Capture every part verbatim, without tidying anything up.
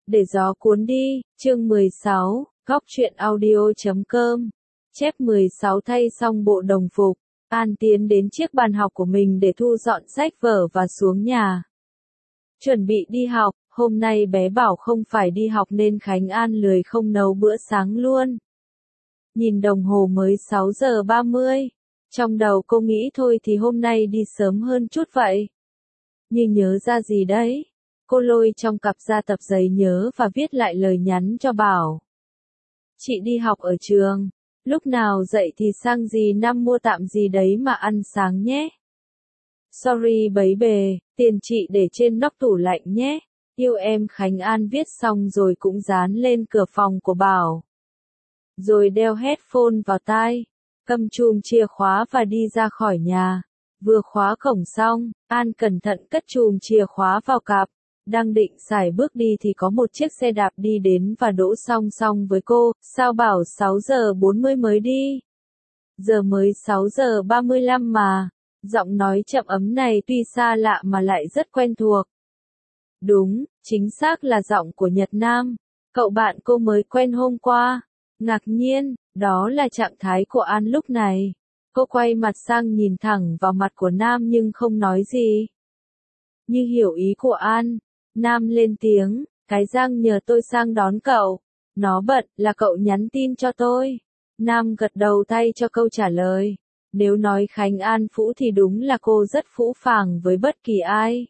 Để gió cuốn đi, chương mười sáu, góc truyện audio chấm com. Chép mười sáu thay xong bộ đồng phục, An tiến đến chiếc bàn học của mình để thu dọn sách vở và xuống nhà. Chuẩn bị đi học, hôm nay bé bảo không phải đi học nên Khánh An lười không nấu bữa sáng luôn. Nhìn đồng hồ mới sáu giờ ba mươi. Trong đầu cô nghĩ thôi thì hôm nay đi sớm hơn chút vậy. Nhưng nhớ ra gì đấy? Cô lôi trong cặp ra tập giấy nhớ và viết lại lời nhắn cho Bảo. Chị đi học ở trường, lúc nào dậy thì sang dì Năm mua tạm gì đấy mà ăn sáng nhé. Sorry bấy bề, tiền chị để trên nóc tủ lạnh nhé. Yêu em. Khánh An viết xong rồi cũng dán lên cửa phòng của Bảo. Rồi đeo headphone vào tai, cầm chùm chìa khóa và đi ra khỏi nhà. Vừa khóa cổng xong, An cẩn thận cất chùm chìa khóa vào cặp. Đang định xài bước đi thì có một chiếc xe đạp đi đến và đỗ song song với cô. Sao bảo sáu giờ bốn mươi mới đi? Giờ mới sáu giờ ba mươi lăm mà. Giọng nói chậm ấm này tuy xa lạ mà lại rất quen thuộc. Đúng, chính xác là giọng của Nhật Nam, cậu bạn cô mới quen hôm qua. Ngạc nhiên, đó là trạng thái của An lúc này. Cô quay mặt sang nhìn thẳng vào mặt của Nam nhưng không nói gì. Như hiểu ý của An, Nam lên tiếng, cái Giang nhờ tôi sang đón cậu. Nó bận, là cậu nhắn tin cho tôi. Nam gật đầu thay cho câu trả lời. Nếu nói Khánh An phũ thì đúng là cô rất phũ phàng với bất kỳ ai.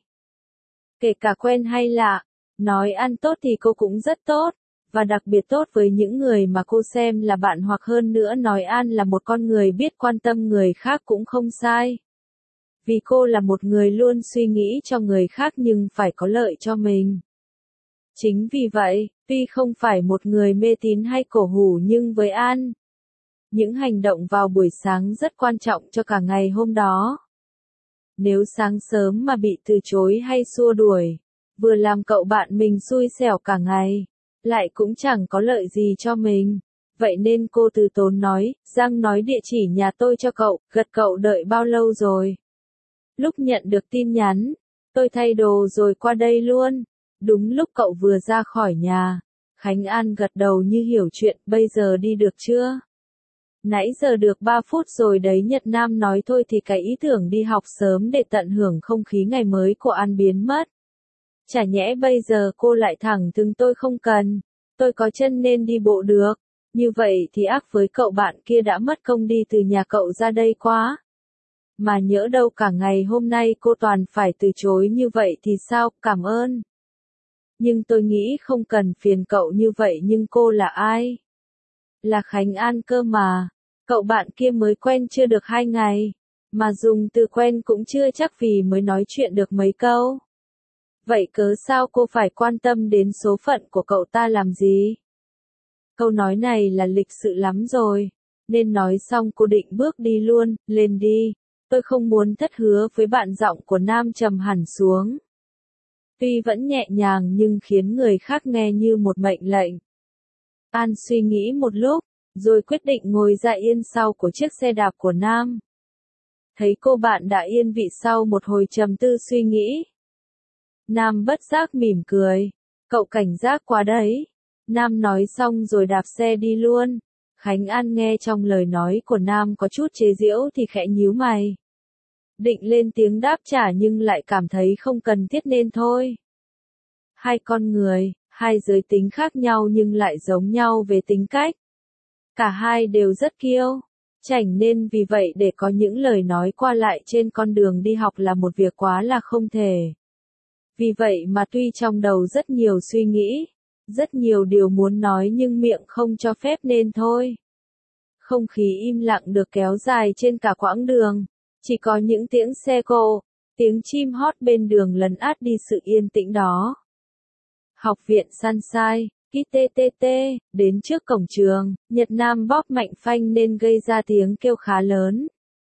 Kể cả quen hay lạ, nói An tốt thì cô cũng rất tốt. Và đặc biệt tốt với những người mà cô xem là bạn hoặc hơn nữa nói An là một con người biết quan tâm người khác cũng không sai. Vì cô là một người luôn suy nghĩ cho người khác nhưng phải có lợi cho mình. Chính vì vậy, tuy không phải một người mê tín hay cổ hủ nhưng với An, những hành động vào buổi sáng rất quan trọng cho cả ngày hôm đó. Nếu sáng sớm mà bị từ chối hay xua đuổi, vừa làm cậu bạn mình xui xẻo cả ngày, lại cũng chẳng có lợi gì cho mình. Vậy nên cô từ tốn nói, Giang nói địa chỉ nhà tôi cho cậu, gật cậu đợi bao lâu rồi? Lúc nhận được tin nhắn, tôi thay đồ rồi qua đây luôn. Đúng lúc cậu vừa ra khỏi nhà. Khánh An gật đầu như hiểu chuyện, bây giờ đi được chưa? Nãy giờ được ba phút rồi đấy. Nhật Nam nói thôi thì cái ý tưởng đi học sớm để tận hưởng không khí ngày mới của An biến mất. Chả nhẽ bây giờ cô lại thẳng thừng tôi không cần, tôi có chân nên đi bộ được. Như vậy thì ác với cậu bạn kia đã mất công đi từ nhà cậu ra đây quá. Mà nhỡ đâu cả ngày hôm nay cô toàn phải từ chối như vậy thì sao, cảm ơn. Nhưng tôi nghĩ không cần phiền cậu như vậy. Nhưng cô là ai? Là Khánh An cơ mà. Cậu bạn kia mới quen chưa được hai ngày. Mà dùng từ quen cũng chưa chắc vì mới nói chuyện được mấy câu. Vậy cớ sao cô phải quan tâm đến số phận của cậu ta làm gì? Câu nói này là lịch sự lắm rồi. Nên nói xong cô định bước đi luôn, lên đi. Tôi không muốn thất hứa với bạn. Giọng của Nam trầm hẳn xuống. Tuy vẫn nhẹ nhàng nhưng khiến người khác nghe như một mệnh lệnh. An suy nghĩ một lúc, rồi quyết định ngồi ra yên sau của chiếc xe đạp của Nam. Thấy cô bạn đã yên vị sau một hồi trầm tư suy nghĩ. Nam bất giác mỉm cười. Cậu cảnh giác quá đấy. Nam nói xong rồi đạp xe đi luôn. Khánh An nghe trong lời nói của Nam có chút chế giễu thì khẽ nhíu mày. Định lên tiếng đáp trả nhưng lại cảm thấy không cần thiết nên thôi. Hai con người, hai giới tính khác nhau nhưng lại giống nhau về tính cách. Cả hai đều rất kiêu, chảnh nên vì vậy để có những lời nói qua lại trên con đường đi học là một việc quá là không thể. Vì vậy mà tuy trong đầu rất nhiều suy nghĩ, rất nhiều điều muốn nói nhưng miệng không cho phép nên thôi. Không khí im lặng được kéo dài trên cả quãng đường, chỉ có những tiếng xe cộ, tiếng chim hót bên đường lấn át đi sự yên tĩnh đó. Học viện Sunshine, ki ti ti ti, đến trước cổng trường, Nhật Nam bóp mạnh phanh nên gây ra tiếng kêu khá lớn.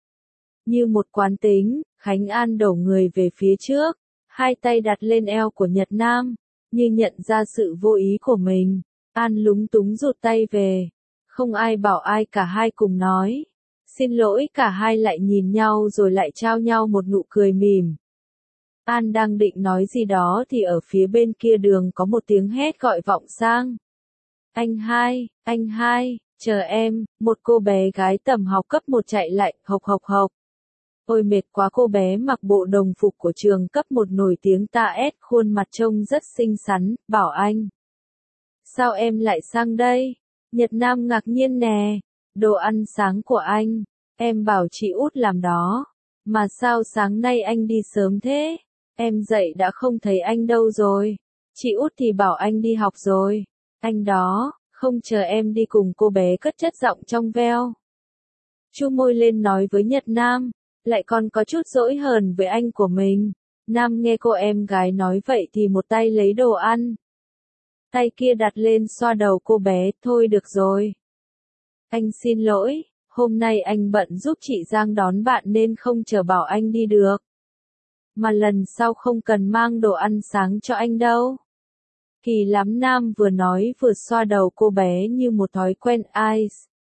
Như một quán tính, Khánh An đổ người về phía trước, hai tay đặt lên eo của Nhật Nam, như nhận ra sự vô ý của mình. An lúng túng rụt tay về. Không ai bảo ai, cả hai cùng nói. Xin lỗi. Cả hai lại nhìn nhau rồi lại trao nhau một nụ cười mỉm. An đang định nói gì đó thì ở phía bên kia đường có một tiếng hét gọi vọng sang. Anh hai, anh hai, chờ em, một cô bé gái tầm học cấp một chạy lại, hộc hộc hộc. Ôi mệt quá, cô bé mặc bộ đồng phục của trường cấp một nổi tiếng ta ét, khuôn mặt trông rất xinh xắn, bảo anh. Sao em lại sang đây? Nhật Nam ngạc nhiên nè, đồ ăn sáng của anh, em bảo chị út làm đó. Mà sao sáng nay anh đi sớm thế? Em dậy đã không thấy anh đâu rồi. Chị út thì bảo anh đi học rồi. Anh đó, không chờ em đi cùng, cô bé cất chất giọng trong veo. Chu môi lên nói với Nhật Nam, lại còn có chút dỗi hờn với anh của mình. Nam nghe cô em gái nói vậy thì một tay lấy đồ ăn. Tay kia đặt lên xoa đầu cô bé, thôi được rồi. Anh xin lỗi, hôm nay anh bận giúp chị Giang đón bạn nên không chờ bảo anh đi được. Mà lần sau không cần mang đồ ăn sáng cho anh đâu. Kỳ lắm, Nam vừa nói vừa xoa đầu cô bé như một thói quen. Ice.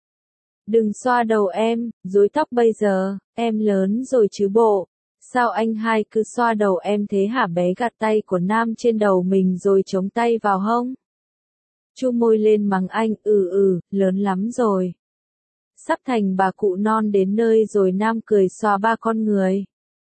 Đừng xoa đầu em, rối tóc bây giờ, em lớn rồi chứ bộ. Sao anh hai cứ xoa đầu em thế hả? Bé gạt tay của Nam trên đầu mình rồi chống tay vào hông. Chu môi lên mắng anh, ừ ừ, lớn lắm rồi. Sắp thành bà cụ non đến nơi rồi. Nam cười xoa ba con người.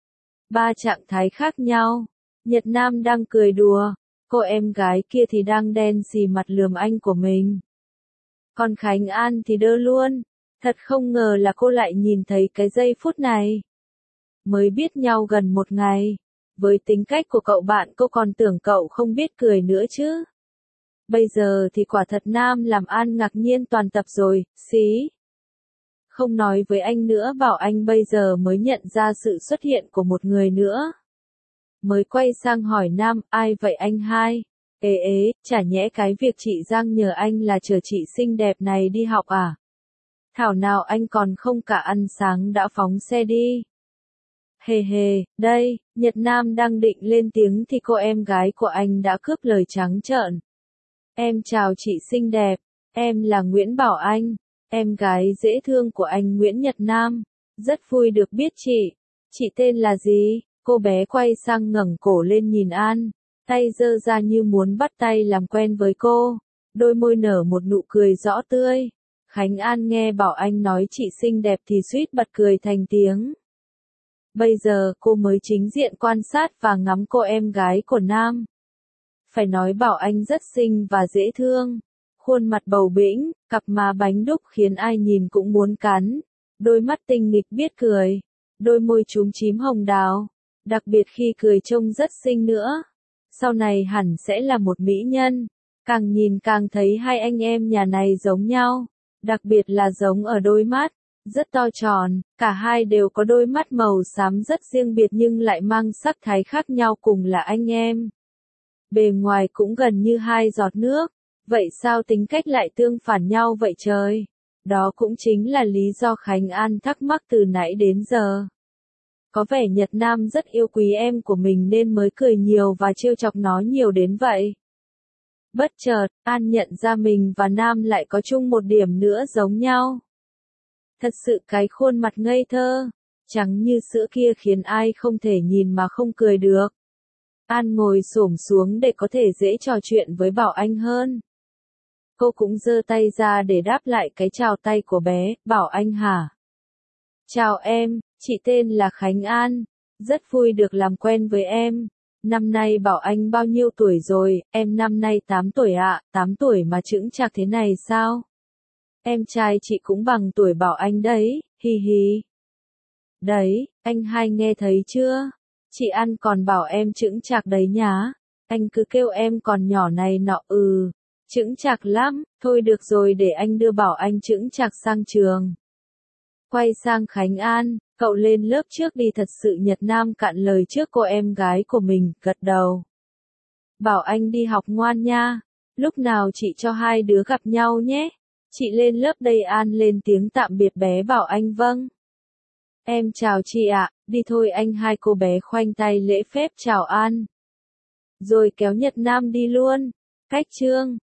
Ba trạng thái khác nhau. Nhật Nam đang cười đùa, cô em gái kia thì đang đen xì mặt lườm anh của mình. Còn Khánh An thì đơ luôn. Thật không ngờ là cô lại nhìn thấy cái giây phút này. Mới biết nhau gần một ngày. Với tính cách của cậu bạn, cô còn tưởng cậu không biết cười nữa chứ. Bây giờ thì quả thật Nam làm An ngạc nhiên toàn tập rồi, xí. Không nói với anh nữa, bảo anh bây giờ mới nhận ra sự xuất hiện của một người nữa. Mới quay sang hỏi Nam, ai vậy anh hai? Ê ế, chả nhẽ cái việc chị Giang nhờ anh là chờ chị xinh đẹp này đi học à? Thảo nào anh còn không cả ăn sáng đã phóng xe đi. Hề hề, đây, Nhật Nam đang định lên tiếng thì cô em gái của anh đã cướp lời trắng trợn. Em chào chị xinh đẹp, em là Nguyễn Bảo Anh, em gái dễ thương của anh Nguyễn Nhật Nam. Rất vui được biết chị. Chị tên là gì? Cô bé quay sang ngẩng cổ lên nhìn An, tay giơ ra như muốn bắt tay làm quen với cô. Đôi môi nở một nụ cười rõ tươi. Khánh An nghe Bảo Anh nói chị xinh đẹp thì suýt bật cười thành tiếng. Bây giờ cô mới chính diện quan sát và ngắm cô em gái của Nam. Phải nói Bảo Anh rất xinh và dễ thương. Khuôn mặt bầu bĩnh, cặp má bánh đúc khiến ai nhìn cũng muốn cắn. Đôi mắt tinh nghịch biết cười. Đôi môi chúm chím hồng đào. Đặc biệt khi cười trông rất xinh nữa. Sau này hẳn sẽ là một mỹ nhân. Càng nhìn càng thấy hai anh em nhà này giống nhau. Đặc biệt là giống ở đôi mắt. Rất to tròn, cả hai đều có đôi mắt màu xám rất riêng biệt nhưng lại mang sắc thái khác nhau, cùng là anh em. Bề ngoài cũng gần như hai giọt nước, vậy sao tính cách lại tương phản nhau vậy trời? Đó cũng chính là lý do Khánh An thắc mắc từ nãy đến giờ. Có vẻ Nhật Nam rất yêu quý em của mình nên mới cười nhiều và trêu chọc nó nhiều đến vậy. Bất chợt, An nhận ra mình và Nam lại có chung một điểm nữa giống nhau. Thật sự cái khuôn mặt ngây thơ, trắng như sữa kia khiến ai không thể nhìn mà không cười được. An ngồi xổm xuống để có thể dễ trò chuyện với Bảo Anh hơn. Cô cũng giơ tay ra để đáp lại cái chào tay của bé. Bảo Anh hả? Chào em, chị tên là Khánh An. Rất vui được làm quen với em. Năm nay Bảo Anh bao nhiêu tuổi rồi? Em năm nay tám tuổi ạ. À, tám tuổi mà chững chạc thế này sao? Em trai chị cũng bằng tuổi Bảo Anh đấy, hi hi. Đấy, anh hai nghe thấy chưa? Chị An còn bảo em chững chạc đấy nhá. Anh cứ kêu em còn nhỏ này nọ. Ừ, chững chạc lắm. Thôi được rồi, để anh đưa Bảo Anh chững chạc sang trường. Quay sang Khánh An, cậu lên lớp trước đi. Thật sự Nhật Nam cạn lời trước cô em gái của mình, gật đầu. Bảo Anh đi học ngoan nha. Lúc nào chị cho hai đứa gặp nhau nhé. Chị lên lớp đây. An lên tiếng tạm biệt bé Bảo Anh. Vâng. Em chào chị ạ, đi thôi anh hai. Cô bé khoanh tay lễ phép chào An. Rồi kéo Nhật Nam đi luôn. Cách chương